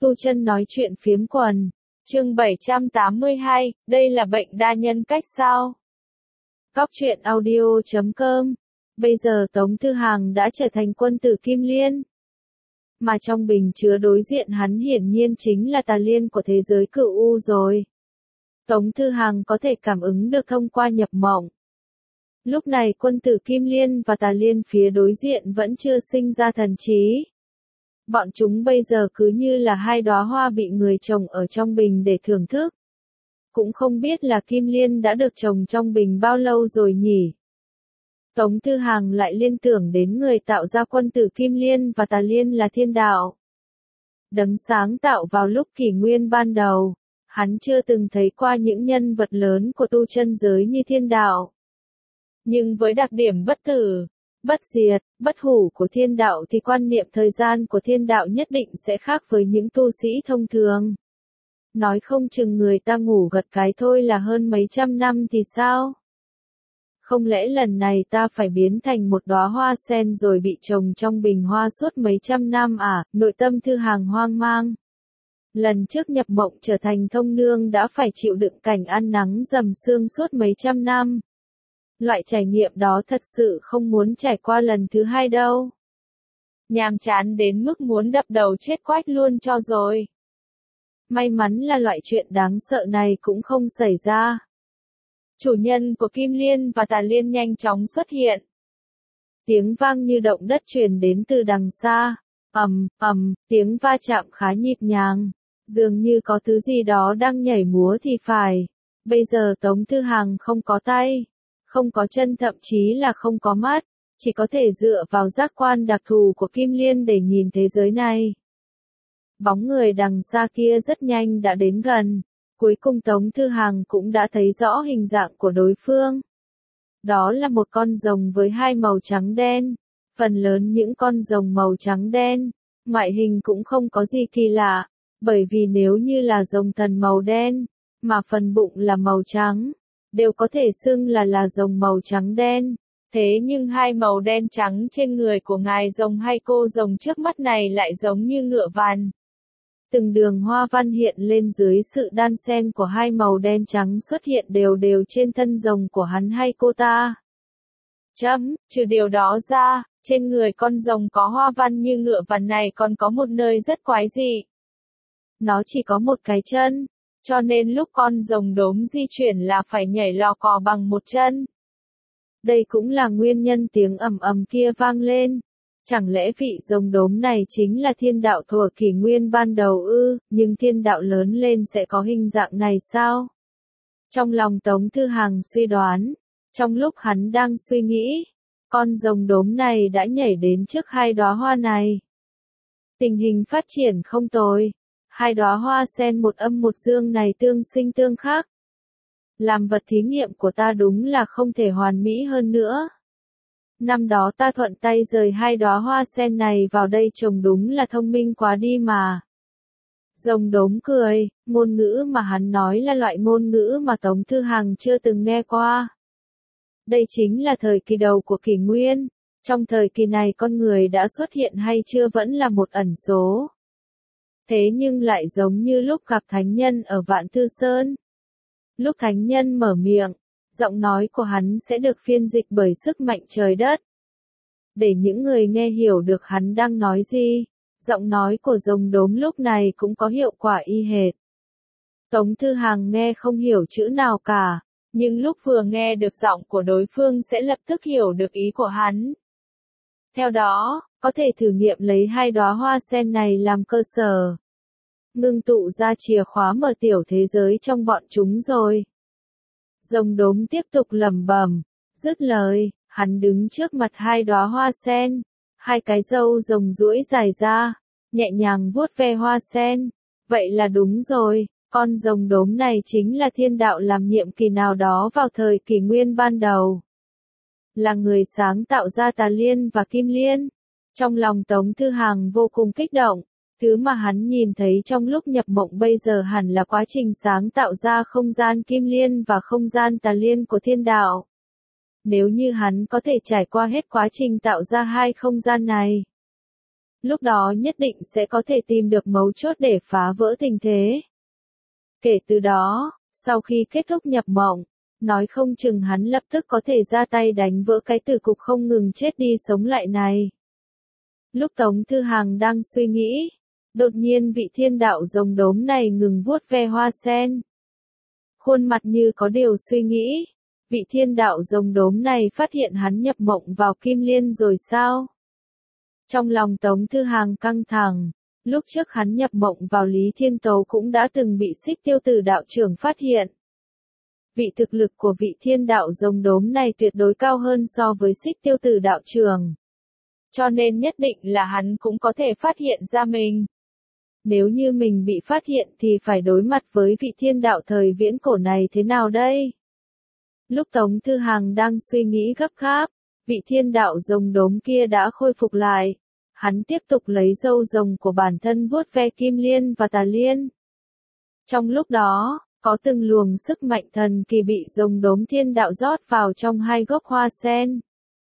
Tu Chân nói chuyện phiếm quần. Chương 782, đây là bệnh đa nhân cách sao? Góc truyện audio.com. Bây giờ Tống Thư Hàng đã trở thành quân tử Kim Liên. Mà trong bình chứa đối diện hắn hiển nhiên chính là Tà Liên của thế giới Cửu U rồi. Tống Thư Hàng có thể cảm ứng được thông qua nhập mộng. Lúc này quân tử Kim Liên và Tà Liên phía đối diện vẫn chưa sinh ra thần trí. Bọn chúng bây giờ cứ như là hai đóa hoa bị người trồng ở trong bình để thưởng thức. Cũng không biết là Kim Liên đã được trồng trong bình bao lâu rồi nhỉ. Tống Thư Hàng lại liên tưởng đến người tạo ra quân tử Kim Liên và Tà Liên là thiên đạo. Đấng sáng tạo vào lúc kỷ nguyên ban đầu, hắn chưa từng thấy qua những nhân vật lớn của tu chân giới như thiên đạo. Nhưng với đặc điểm bất tử, bất diệt, bất hủ của thiên đạo thì quan niệm thời gian của thiên đạo nhất định sẽ khác với những tu sĩ thông thường. Nói không chừng người ta ngủ gật cái thôi là hơn mấy trăm năm thì sao? Không lẽ lần này ta phải biến thành một đóa hoa sen rồi bị trồng trong bình hoa suốt mấy trăm năm à? Nội tâm Thư Hàng hoang mang. Lần trước nhập mộng trở thành thông nương đã phải chịu đựng cảnh ăn nắng dầm sương suốt mấy trăm năm. Loại trải nghiệm đó thật sự không muốn trải qua lần thứ hai đâu. Nhàm chán đến mức muốn đập đầu chết quách luôn cho rồi. May mắn là loại chuyện đáng sợ này cũng không xảy ra. Chủ nhân của Kim Liên và Tà Liên nhanh chóng xuất hiện. Tiếng vang như động đất truyền đến từ đằng xa. Tiếng va chạm khá nhịp nhàng. Dường như có thứ gì đó đang nhảy múa thì phải. Bây giờ Tống Thư Hàng không có tay, không có chân, thậm chí là không có mắt, chỉ có thể dựa vào giác quan đặc thù của Kim Liên để nhìn thế giới này. Bóng người đằng xa kia rất nhanh đã đến gần, cuối cùng Tống Thư Hàng cũng đã thấy rõ hình dạng của đối phương. Đó là một con rồng với hai màu trắng đen, phần lớn những con rồng màu trắng đen, ngoại hình cũng không có gì kỳ lạ, bởi vì nếu như là rồng thần màu đen, mà phần bụng là màu trắng, đều có thể xưng là rồng màu trắng đen. Thế nhưng hai màu đen trắng trên người của ngài rồng hay cô rồng trước mắt này lại giống như ngựa vằn. Từng đường hoa văn hiện lên dưới sự đan xen của hai màu đen trắng xuất hiện đều đều trên thân rồng của hắn hay cô ta. Trừ điều đó ra, trên người con rồng có hoa văn như ngựa vằn này còn có một nơi rất quái dị. Nó chỉ có một cái chân, cho nên lúc con rồng đốm di chuyển là phải nhảy lò cò bằng một chân. Đây cũng là nguyên nhân tiếng ầm ầm kia vang lên. Chẳng lẽ vị rồng đốm này chính là thiên đạo thuở kỷ nguyên ban đầu ư? Nhưng thiên đạo lớn lên sẽ có hình dạng này sao? Trong lòng Tống Thư Hàng suy đoán, trong lúc hắn đang suy nghĩ, con rồng đốm này đã nhảy đến trước hai đóa hoa này. Tình hình phát triển không tồi. Hai đóa hoa sen một âm một dương này tương sinh tương khắc. Làm vật thí nghiệm của ta đúng là không thể hoàn mỹ hơn nữa. Năm đó ta thuận tay rời hai đóa hoa sen này vào đây trồng đúng là thông minh quá đi mà. Rồng đốm cười, ngôn ngữ mà hắn nói là loại ngôn ngữ mà Tống Thư Hàng chưa từng nghe qua. Đây chính là thời kỳ đầu của kỷ nguyên. Trong thời kỳ này con người đã xuất hiện hay chưa vẫn là một ẩn số. Thế nhưng lại giống như lúc gặp thánh nhân ở Vạn Thư Sơn. Lúc thánh nhân mở miệng, giọng nói của hắn sẽ được phiên dịch bởi sức mạnh trời đất. Để những người nghe hiểu được hắn đang nói gì, giọng nói của rồng đốm lúc này cũng có hiệu quả y hệt. Tống Thư Hàng nghe không hiểu chữ nào cả, nhưng lúc vừa nghe được giọng của đối phương sẽ lập tức hiểu được ý của hắn. Theo đó, có thể thử nghiệm lấy hai đóa hoa sen này làm cơ sở. Ngưng tụ ra chìa khóa mở tiểu thế giới trong bọn chúng rồi. Rồng đốm tiếp tục lẩm bẩm, dứt lời, hắn đứng trước mặt hai đóa hoa sen, hai cái râu rồng duỗi dài ra, nhẹ nhàng vuốt ve hoa sen. Vậy là đúng rồi, con rồng đốm này chính là thiên đạo làm nhiệm kỳ nào đó vào thời kỷ nguyên ban đầu. Là người sáng tạo ra Tà Liên và Kim Liên. Trong lòng Tống Thư Hàng vô cùng kích động. Thứ mà hắn nhìn thấy trong lúc nhập mộng bây giờ hẳn là quá trình sáng tạo ra không gian Kim Liên và không gian Tà Liên của thiên đạo. Nếu như hắn có thể trải qua hết quá trình tạo ra hai không gian này, Lúc đó nhất định sẽ có thể tìm được mấu chốt để phá vỡ tình thế. Kể từ đó, sau khi kết thúc nhập mộng, nói không chừng hắn lập tức có thể ra tay đánh vỡ cái tử cục không ngừng chết đi sống lại này. Lúc Tống Thư Hàng đang suy nghĩ, đột nhiên vị thiên đạo rồng đốm này ngừng vuốt ve hoa sen. Khuôn mặt như có điều suy nghĩ, vị thiên đạo rồng đốm này phát hiện hắn nhập mộng vào Kim Liên rồi sao? Trong lòng Tống Thư Hàng căng thẳng, lúc trước hắn nhập mộng vào Lý Thiên Tấu cũng đã từng bị Xích Tiêu Tử đạo trưởng phát hiện. Vị thực lực của vị thiên đạo rồng đốm này tuyệt đối cao hơn so với Xích Tiêu Tử đạo trưởng. Cho nên nhất định là hắn cũng có thể phát hiện ra mình. Nếu như mình bị phát hiện thì phải đối mặt với vị thiên đạo thời viễn cổ này thế nào đây? Lúc Tống Thư Hàng đang suy nghĩ gấp gáp, vị thiên đạo rồng đốm kia đã khôi phục lại. Hắn tiếp tục lấy râu rồng của bản thân vuốt ve Kim Liên và Tà Liên. Trong lúc đó, có từng luồng sức mạnh thần kỳ bị rồng đốm thiên đạo rót vào trong hai gốc hoa sen.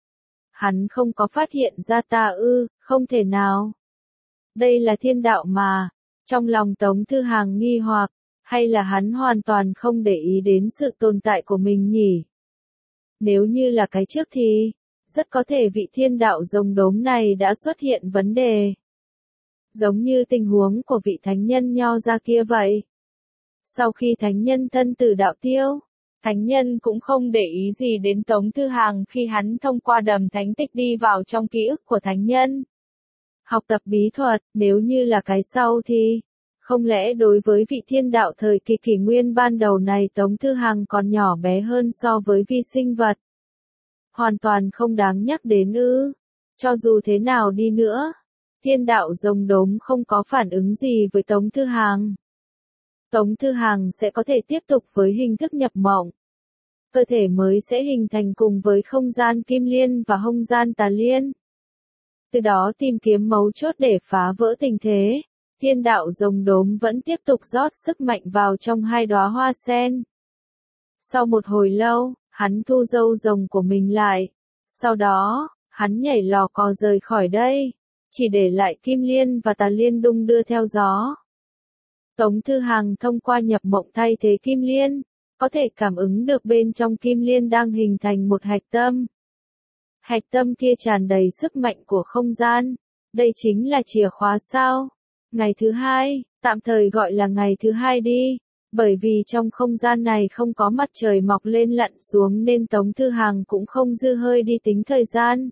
Hắn không có phát hiện ra ta ư, không thể nào. Đây là thiên đạo mà. Trong lòng Tống Thư Hàng nghi hoặc, hay là hắn hoàn toàn không để ý đến sự tồn tại của mình nhỉ? Nếu như là cái trước thì, rất có thể vị thiên đạo rồng đốm này đã xuất hiện vấn đề. Giống như tình huống của vị thánh nhân Nho Gia kia vậy. Sau khi thánh nhân thân tử đạo tiêu, thánh nhân cũng không để ý gì đến Tống Thư Hàng khi hắn thông qua đầm thánh tích đi vào trong ký ức của thánh nhân. Học tập bí thuật, nếu như là cái sau thì, không lẽ đối với vị thiên đạo thời kỳ kỷ nguyên ban đầu này Tống Thư Hàng còn nhỏ bé hơn so với vi sinh vật? Hoàn toàn không đáng nhắc đến ư. Cho dù thế nào đi nữa, thiên đạo rồng đốm không có phản ứng gì với Tống Thư Hàng. Tống Thư Hàng sẽ có thể tiếp tục với hình thức nhập mộng. Cơ thể mới sẽ hình thành cùng với không gian Kim Liên và không gian Tà Liên. Từ đó tìm kiếm mấu chốt để phá vỡ tình thế. Thiên đạo rồng đốm vẫn tiếp tục rót sức mạnh vào trong hai đóa hoa sen. Sau một hồi lâu, hắn thu râu rồng của mình lại. Sau đó, hắn nhảy lò cò rời khỏi đây. Chỉ để lại Kim Liên và Tà Liên đung đưa theo gió. Tống Thư Hàng thông qua nhập mộng thay thế Kim Liên, có thể cảm ứng được bên trong Kim Liên đang hình thành một hạch tâm. Hạch tâm kia tràn đầy sức mạnh của không gian. Đây chính là chìa khóa sao? Ngày thứ hai, tạm thời gọi là ngày thứ hai đi, bởi vì trong không gian này không có mặt trời mọc lên lặn xuống nên Tống Thư Hàng cũng không dư hơi đi tính thời gian.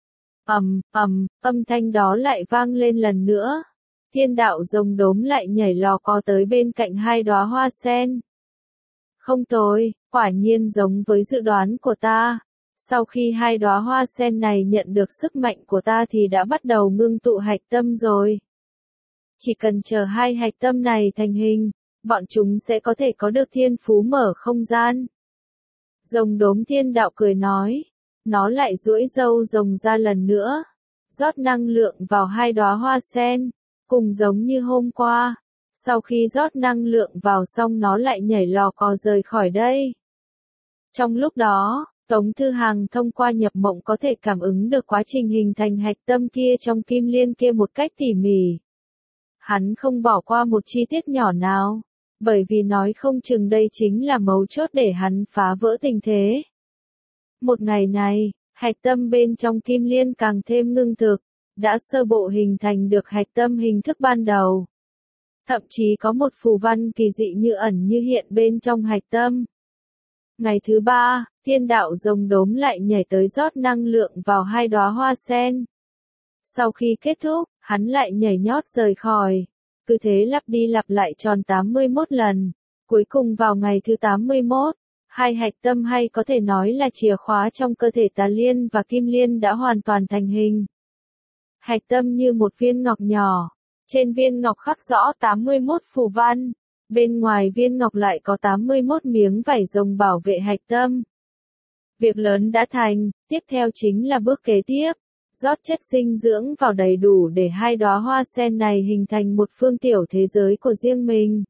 Âm thanh đó lại vang lên lần nữa. Thiên đạo rồng đốm lại nhảy lò cò tới bên cạnh hai đóa hoa sen. Không tồi, quả nhiên giống với dự đoán của ta. Sau khi hai đóa hoa sen này nhận được sức mạnh của ta thì đã bắt đầu ngưng tụ hạch tâm rồi. Chỉ cần chờ hai hạch tâm này thành hình, bọn chúng sẽ có thể có được thiên phú mở không gian. Rồng đốm thiên đạo cười nói, nó lại duỗi râu rồng ra lần nữa, rót năng lượng vào hai đóa hoa sen, cùng giống như hôm qua. Sau khi rót năng lượng vào xong nó lại nhảy lò cò rời khỏi đây. Trong lúc đó, Tống Thư Hàng thông qua nhập mộng có thể cảm ứng được quá trình hình thành hạch tâm kia trong Kim Liên kia một cách tỉ mỉ. Hắn không bỏ qua một chi tiết nhỏ nào, bởi vì nói không chừng đây chính là mấu chốt để hắn phá vỡ tình thế. Một ngày này, hạch tâm bên trong Kim Liên càng thêm ngưng thực, đã sơ bộ hình thành được hạch tâm hình thức ban đầu. Thậm chí có một phù văn kỳ dị như ẩn như hiện bên trong hạch tâm. Ngày thứ ba, thiên đạo rồng đốm lại nhảy tới rót năng lượng vào hai đóa hoa sen. Sau khi kết thúc, hắn lại nhảy nhót rời khỏi. Cứ thế lặp đi lặp lại tròn 81 lần. Cuối cùng vào ngày thứ 81, hai hạch tâm hay có thể nói là chìa khóa trong cơ thể Tà Liên và Kim Liên đã hoàn toàn thành hình. Hạch tâm như một viên ngọc nhỏ. Trên viên ngọc khắc rõ 81 phù văn. Bên ngoài viên ngọc lại có 81 miếng vảy rồng bảo vệ hạch tâm. Việc lớn đã thành, tiếp theo chính là bước kế tiếp. Rót chất dinh dưỡng vào đầy đủ để hai đóa hoa sen này hình thành một phương tiểu thế giới của riêng mình.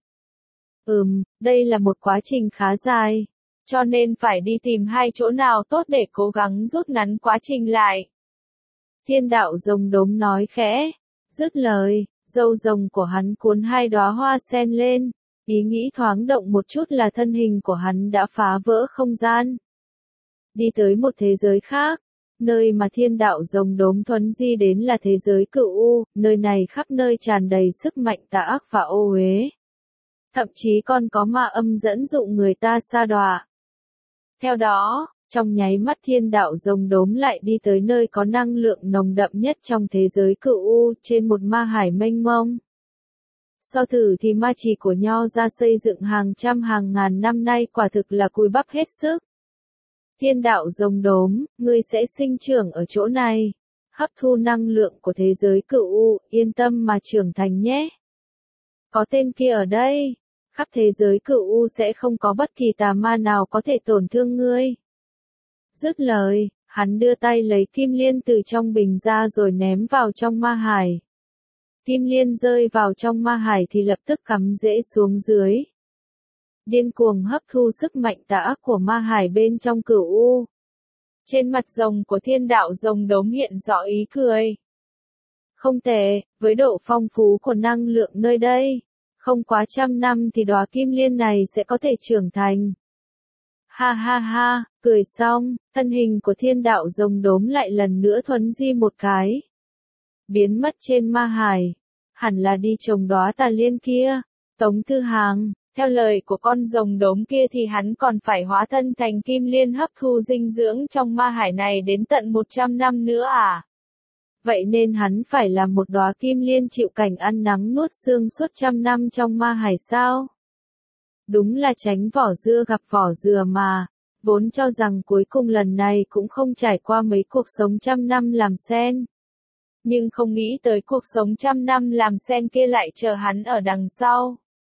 Đây là một quá trình khá dài, cho nên phải đi tìm hai chỗ nào tốt để cố gắng rút ngắn quá trình lại. Thiên đạo rồng đốm nói khẽ, Dứt lời, râu rồng của hắn cuốn hai đóa hoa sen lên, ý nghĩ thoáng động một chút là thân hình của hắn đã phá vỡ không gian. Đi tới một thế giới khác, nơi mà thiên đạo rồng đốm thuấn di đến là thế giới cựu u, nơi này khắp nơi tràn đầy sức mạnh tà ác và ô uế. Thậm chí còn có ma âm dẫn dụ người ta sa đọa. Theo đó, trong nháy mắt thiên đạo rồng đốm lại đi tới nơi có năng lượng nồng đậm nhất trong thế giới cựu u, trên một ma hải mênh mông. Sau thử thì ma trì của Nho ra xây dựng hàng trăm hàng ngàn năm nay quả thực là cùi bắp hết sức. Thiên đạo rồng đốm, ngươi sẽ sinh trưởng ở chỗ này, hấp thu năng lượng của thế giới cựu u, yên tâm mà trưởng thành nhé. Có tên kia ở đây, khắp thế giới cựu u sẽ không có bất kỳ tà ma nào có thể tổn thương ngươi. Dứt lời, hắn đưa tay lấy kim liên từ trong bình ra rồi ném vào trong ma hải. Kim liên rơi vào trong ma hải thì lập tức cắm rễ xuống dưới. Điên cuồng hấp thu sức mạnh tà ác của ma hải bên trong cửu u. Trên mặt rồng của thiên đạo rồng đốm hiện rõ ý cười. Không tệ, với độ phong phú của năng lượng nơi đây, không quá 100 năm thì đóa kim liên này sẽ có thể trưởng thành. Ha ha ha, cười xong, thân hình của thiên đạo rồng đốm lại lần nữa thuấn di một cái. Biến mất trên ma hải, hẳn là đi trồng đóa tà liên kia. Tống Thư Hàng, theo lời của con rồng đốm kia thì hắn còn phải hóa thân thành kim liên hấp thu dinh dưỡng trong ma hải này đến tận 100 năm nữa à? Vậy nên hắn phải là một đóa kim liên chịu cảnh ăn nắng nuốt sương suốt 100 năm trong ma hải sao? Đúng là tránh vỏ dưa gặp vỏ dừa mà, vốn cho rằng cuối cùng lần này cũng không trải qua mấy cuộc sống 100 năm làm sen. Nhưng không nghĩ tới cuộc sống 100 năm làm sen kia lại chờ hắn ở đằng sau.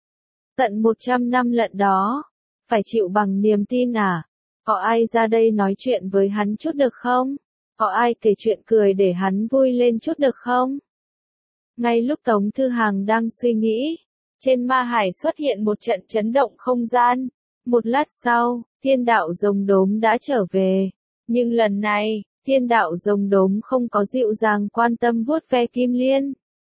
Tận 100 năm lận đó, phải chịu bằng niềm tin à? Có ai ra đây nói chuyện với hắn chút được không? Có ai kể chuyện cười để hắn vui lên chút được không? Ngay lúc Tống Thư Hàng đang suy nghĩ, trên ma hải xuất hiện một trận chấn động không gian. Một lát sau, thiên đạo rồng đốm đã trở về. Nhưng lần này, thiên đạo rồng đốm không có dịu dàng quan tâm vuốt ve kim liên.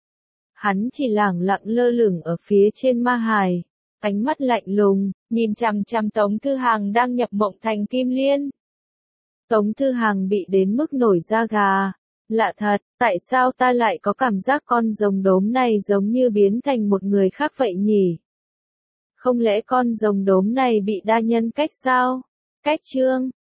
Hắn chỉ lẳng lặng lơ lửng ở phía trên ma hải, ánh mắt lạnh lùng, nhìn chằm chằm Tống Thư Hàng đang nhập mộng thành kim liên. Tống Thư Hàng bị đến mức nổi da gà. Lạ thật, tại sao ta lại có cảm giác con rồng đốm này giống như biến thành một người khác vậy nhỉ? Không lẽ con rồng đốm này bị đa nhân cách sao? Cách chương